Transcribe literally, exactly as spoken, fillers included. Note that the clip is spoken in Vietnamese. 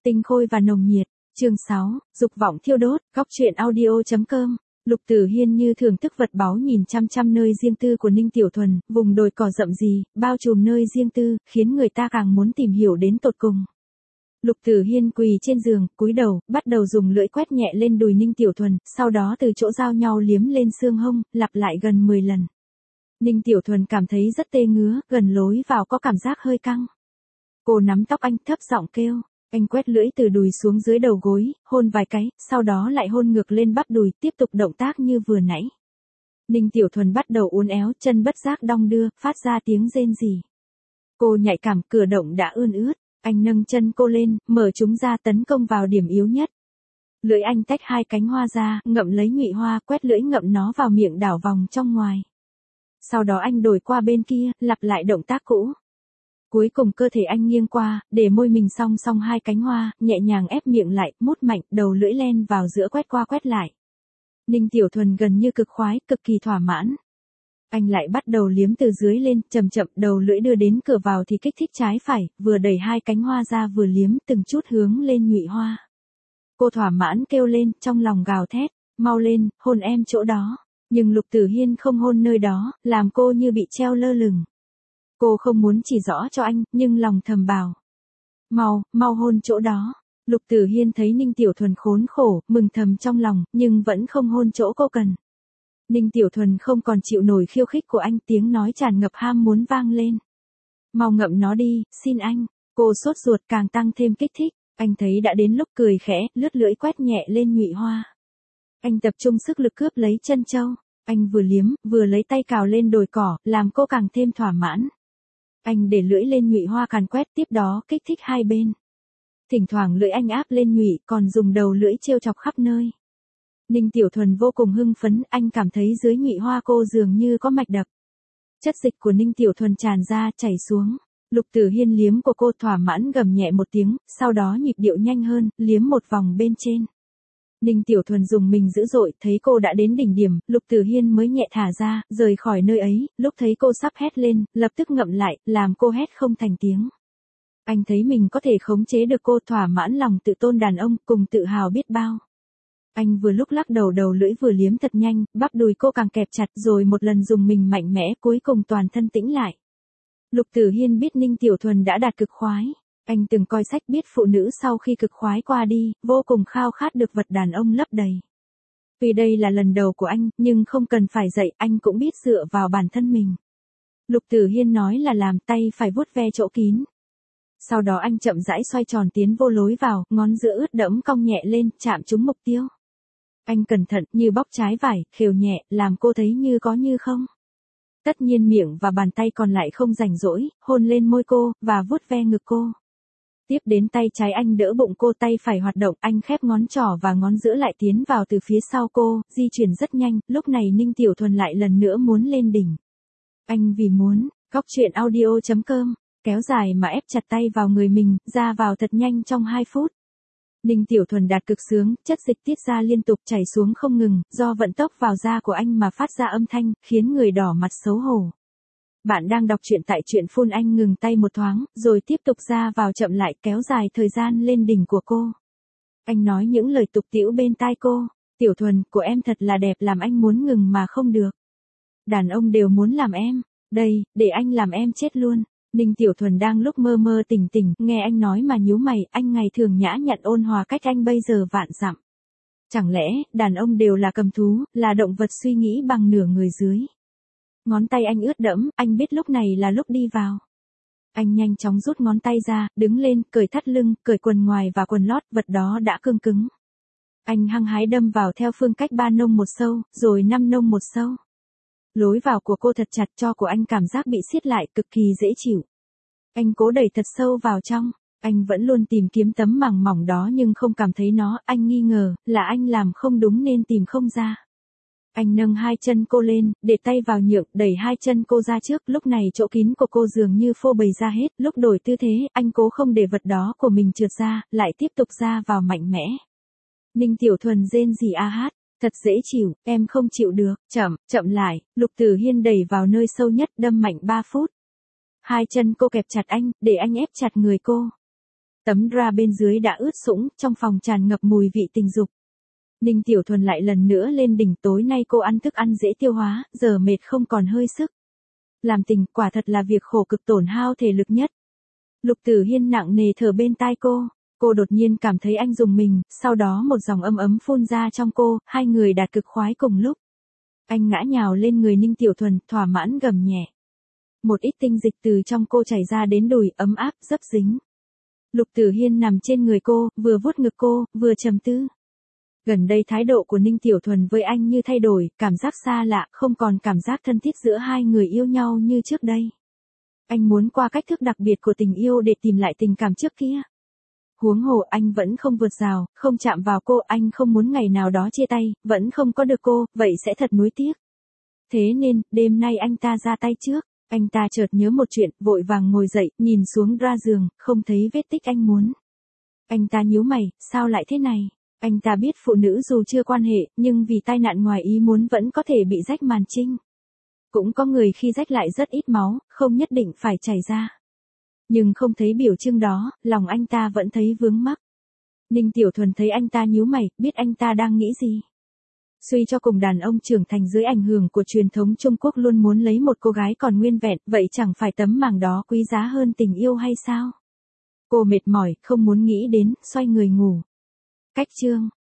Tinh khôi và nồng nhiệt. Chương sáu, dục vọng thiêu đốt, góc truyện audio chấm com. Lục Tử Hiên như thưởng thức vật báu nhìn chăm chăm nơi riêng tư của Ninh Tiểu Thuần, vùng đồi cỏ rậm rì, bao trùm nơi riêng tư, khiến người ta càng muốn tìm hiểu đến tột cùng. Lục Tử Hiên quỳ trên giường, cúi đầu, bắt đầu dùng lưỡi quét nhẹ lên đùi Ninh Tiểu Thuần, sau đó từ chỗ giao nhau liếm lên xương hông, lặp lại gần mười lần. Ninh Tiểu Thuần cảm thấy rất tê ngứa, gần lối vào có cảm giác hơi căng. Cô nắm tóc anh, thấp giọng kêu. Anh quét lưỡi từ đùi xuống dưới đầu gối, hôn vài cái, sau đó lại hôn ngược lên bắp đùi, tiếp tục động tác như vừa nãy. Ninh Tiểu Thuần bắt đầu uốn éo, chân bất giác đong đưa, phát ra tiếng rên rỉ. Cô nhạy cảm, cửa động đã ươn ướt, anh nâng chân cô lên, mở chúng ra tấn công vào điểm yếu nhất. Lưỡi anh tách hai cánh hoa ra, ngậm lấy nhụy hoa, quét lưỡi ngậm nó vào miệng đảo vòng trong ngoài. Sau đó anh đổi qua bên kia, lặp lại động tác cũ. Cuối cùng cơ thể anh nghiêng qua, để môi mình song song hai cánh hoa, nhẹ nhàng ép miệng lại, mút mạnh, đầu lưỡi len vào giữa quét qua quét lại. Ninh Tiểu Thuần gần như cực khoái, cực kỳ thỏa mãn. Anh lại bắt đầu liếm từ dưới lên, chậm chậm, đầu lưỡi đưa đến cửa vào thì kích thích trái phải, vừa đẩy hai cánh hoa ra vừa liếm từng chút hướng lên nhụy hoa. Cô thỏa mãn kêu lên, trong lòng gào thét, mau lên, hôn em chỗ đó. Nhưng Lục Tử Hiên không hôn nơi đó, làm cô như bị treo lơ lửng. Cô không muốn chỉ rõ cho anh, nhưng lòng thầm bảo. Mau, mau hôn chỗ đó. Lục Tử Hiên thấy Ninh Tiểu Thuần khốn khổ, mừng thầm trong lòng, nhưng vẫn không hôn chỗ cô cần. Ninh Tiểu Thuần không còn chịu nổi khiêu khích của anh, tiếng nói tràn ngập ham muốn vang lên. Mau ngậm nó đi, xin anh. Cô sốt ruột càng tăng thêm kích thích, anh thấy đã đến lúc cười khẽ, lướt lưỡi quét nhẹ lên nhụy hoa. Anh tập trung sức lực cướp lấy chân châu, anh vừa liếm, vừa lấy tay cào lên đồi cỏ, làm cô càng thêm thỏa mãn. Anh để lưỡi lên nhụy hoa càn quét, tiếp đó kích thích hai bên. Thỉnh thoảng lưỡi anh áp lên nhụy, còn dùng đầu lưỡi trêu chọc khắp nơi. Ninh Tiểu Thuần vô cùng hưng phấn, anh cảm thấy dưới nhụy hoa cô dường như có mạch đập. Chất dịch của Ninh Tiểu Thuần tràn ra, chảy xuống. Lục Tử Hiên liếm của cô thỏa mãn gầm nhẹ một tiếng, sau đó nhịp điệu nhanh hơn, liếm một vòng bên trên. Ninh Tiểu Thuần dùng mình dữ dội, thấy cô đã đến đỉnh điểm, Lục Tử Hiên mới nhẹ thả ra, rời khỏi nơi ấy, lúc thấy cô sắp hét lên, lập tức ngậm lại, làm cô hét không thành tiếng. Anh thấy mình có thể khống chế được cô, thỏa mãn lòng tự tôn đàn ông, cùng tự hào biết bao. Anh vừa lúc lắc đầu đầu lưỡi vừa liếm thật nhanh, bắp đùi cô càng kẹp chặt rồi một lần dùng mình mạnh mẽ, cuối cùng toàn thân tĩnh lại. Lục Tử Hiên biết Ninh Tiểu Thuần đã đạt cực khoái. Anh từng coi sách biết phụ nữ sau khi cực khoái qua đi, vô cùng khao khát được vật đàn ông lấp đầy. Vì đây là lần đầu của anh, nhưng không cần phải dạy, anh cũng biết dựa vào bản thân mình. Lục Tử Hiên nói là làm, tay phải vuốt ve chỗ kín. Sau đó anh chậm rãi xoay tròn tiến vô lối vào, ngón giữa ướt đẫm cong nhẹ lên, chạm trúng mục tiêu. Anh cẩn thận, như bóc trái vải, khều nhẹ, làm cô thấy như có như không. Tất nhiên miệng và bàn tay còn lại không rảnh rỗi, hôn lên môi cô, và vuốt ve ngực cô. Tiếp đến tay trái anh đỡ bụng cô, tay phải hoạt động, anh khép ngón trỏ và ngón giữa lại tiến vào từ phía sau cô, di chuyển rất nhanh, lúc này Ninh Tiểu Thuần lại lần nữa muốn lên đỉnh. Anh vì muốn, góc truyện audio chấm com, kéo dài mà ép chặt tay vào người mình, ra vào thật nhanh trong hai phút. Ninh Tiểu Thuần đạt cực sướng, chất dịch tiết ra liên tục chảy xuống không ngừng, do vận tốc vào da của anh mà phát ra âm thanh, khiến người đỏ mặt xấu hổ. Bạn đang đọc truyện tại truyện Phun. Anh ngừng tay một thoáng, rồi tiếp tục ra vào chậm lại, kéo dài thời gian lên đỉnh của cô. Anh nói những lời tục tĩu bên tai cô. Tiểu Thuần, của em thật là đẹp, làm anh muốn ngừng mà không được. Đàn ông đều muốn làm em. Đây, để anh làm em chết luôn. Ninh Tiểu Thuần đang lúc mơ mơ tỉnh tỉnh, nghe anh nói mà nhíu mày, anh ngày thường nhã nhặn ôn hòa cách anh bây giờ vạn dặm. Chẳng lẽ, đàn ông đều là cầm thú, là động vật suy nghĩ bằng nửa người dưới. Ngón tay anh ướt đẫm, anh biết lúc này là lúc đi vào. Anh nhanh chóng rút ngón tay ra, đứng lên, cởi thắt lưng, cởi quần ngoài và quần lót, vật đó đã cương cứng. Anh hăng hái đâm vào theo phương cách ba nông một sâu, rồi năm nông một sâu. Lối vào của cô thật chặt, cho của anh cảm giác bị siết lại, cực kỳ dễ chịu. Anh cố đẩy thật sâu vào trong, anh vẫn luôn tìm kiếm tấm màng mỏng đó nhưng không cảm thấy nó, anh nghi ngờ, là anh làm không đúng nên tìm không ra. Anh nâng hai chân cô lên, để tay vào nhượng, đẩy hai chân cô ra trước, lúc này chỗ kín của cô dường như phô bày ra hết, lúc đổi tư thế, anh cố không để vật đó của mình trượt ra, lại tiếp tục ra vào mạnh mẽ. Ninh Tiểu Thuần rên rỉ a hát, thật dễ chịu, em không chịu được, chậm, chậm lại, Lục Tử Hiên đẩy vào nơi sâu nhất, đâm mạnh ba phút. Hai chân cô kẹp chặt anh, để anh ép chặt người cô. Tấm drap bên dưới đã ướt sũng, trong phòng tràn ngập mùi vị tình dục. Ninh Tiểu Thuần lại lần nữa lên đỉnh, tối nay cô ăn thức ăn dễ tiêu hóa, giờ mệt không còn hơi sức. Làm tình quả thật là việc khổ cực tổn hao thể lực nhất. Lục Tử Hiên nặng nề thở bên tai cô, cô đột nhiên cảm thấy anh dùng mình, sau đó một dòng ấm ấm phun ra trong cô, hai người đạt cực khoái cùng lúc. Anh ngã nhào lên người Ninh Tiểu Thuần, thỏa mãn gầm nhẹ. Một ít tinh dịch từ trong cô chảy ra đến đùi, ấm áp, dấp dính. Lục Tử Hiên nằm trên người cô, vừa vuốt ngực cô, vừa trầm tư. Gần đây thái độ của Ninh Tiểu Thuần với anh như thay đổi, cảm giác xa lạ, không còn cảm giác thân thiết giữa hai người yêu nhau như trước đây. Anh muốn qua cách thức đặc biệt của tình yêu để tìm lại tình cảm trước kia. Huống hồ anh vẫn không vượt rào, không chạm vào cô, anh không muốn ngày nào đó chia tay, vẫn không có được cô, vậy sẽ thật nuối tiếc. Thế nên, đêm nay anh ta ra tay trước, anh ta chợt nhớ một chuyện, vội vàng ngồi dậy, nhìn xuống dra giường, không thấy vết tích anh muốn. Anh ta nhíu mày, sao lại thế này? Anh ta biết phụ nữ dù chưa quan hệ, nhưng vì tai nạn ngoài ý muốn vẫn có thể bị rách màn trinh. Cũng có người khi rách lại rất ít máu, không nhất định phải chảy ra. Nhưng không thấy biểu trưng đó, lòng anh ta vẫn thấy vướng mắc. Ninh Tiểu Thuần thấy anh ta nhíu mày, biết anh ta đang nghĩ gì. Suy cho cùng đàn ông trưởng thành dưới ảnh hưởng của truyền thống Trung Quốc luôn muốn lấy một cô gái còn nguyên vẹn, vậy chẳng phải tấm màng đó quý giá hơn tình yêu hay sao? Cô mệt mỏi, không muốn nghĩ đến, xoay người ngủ. Cách chương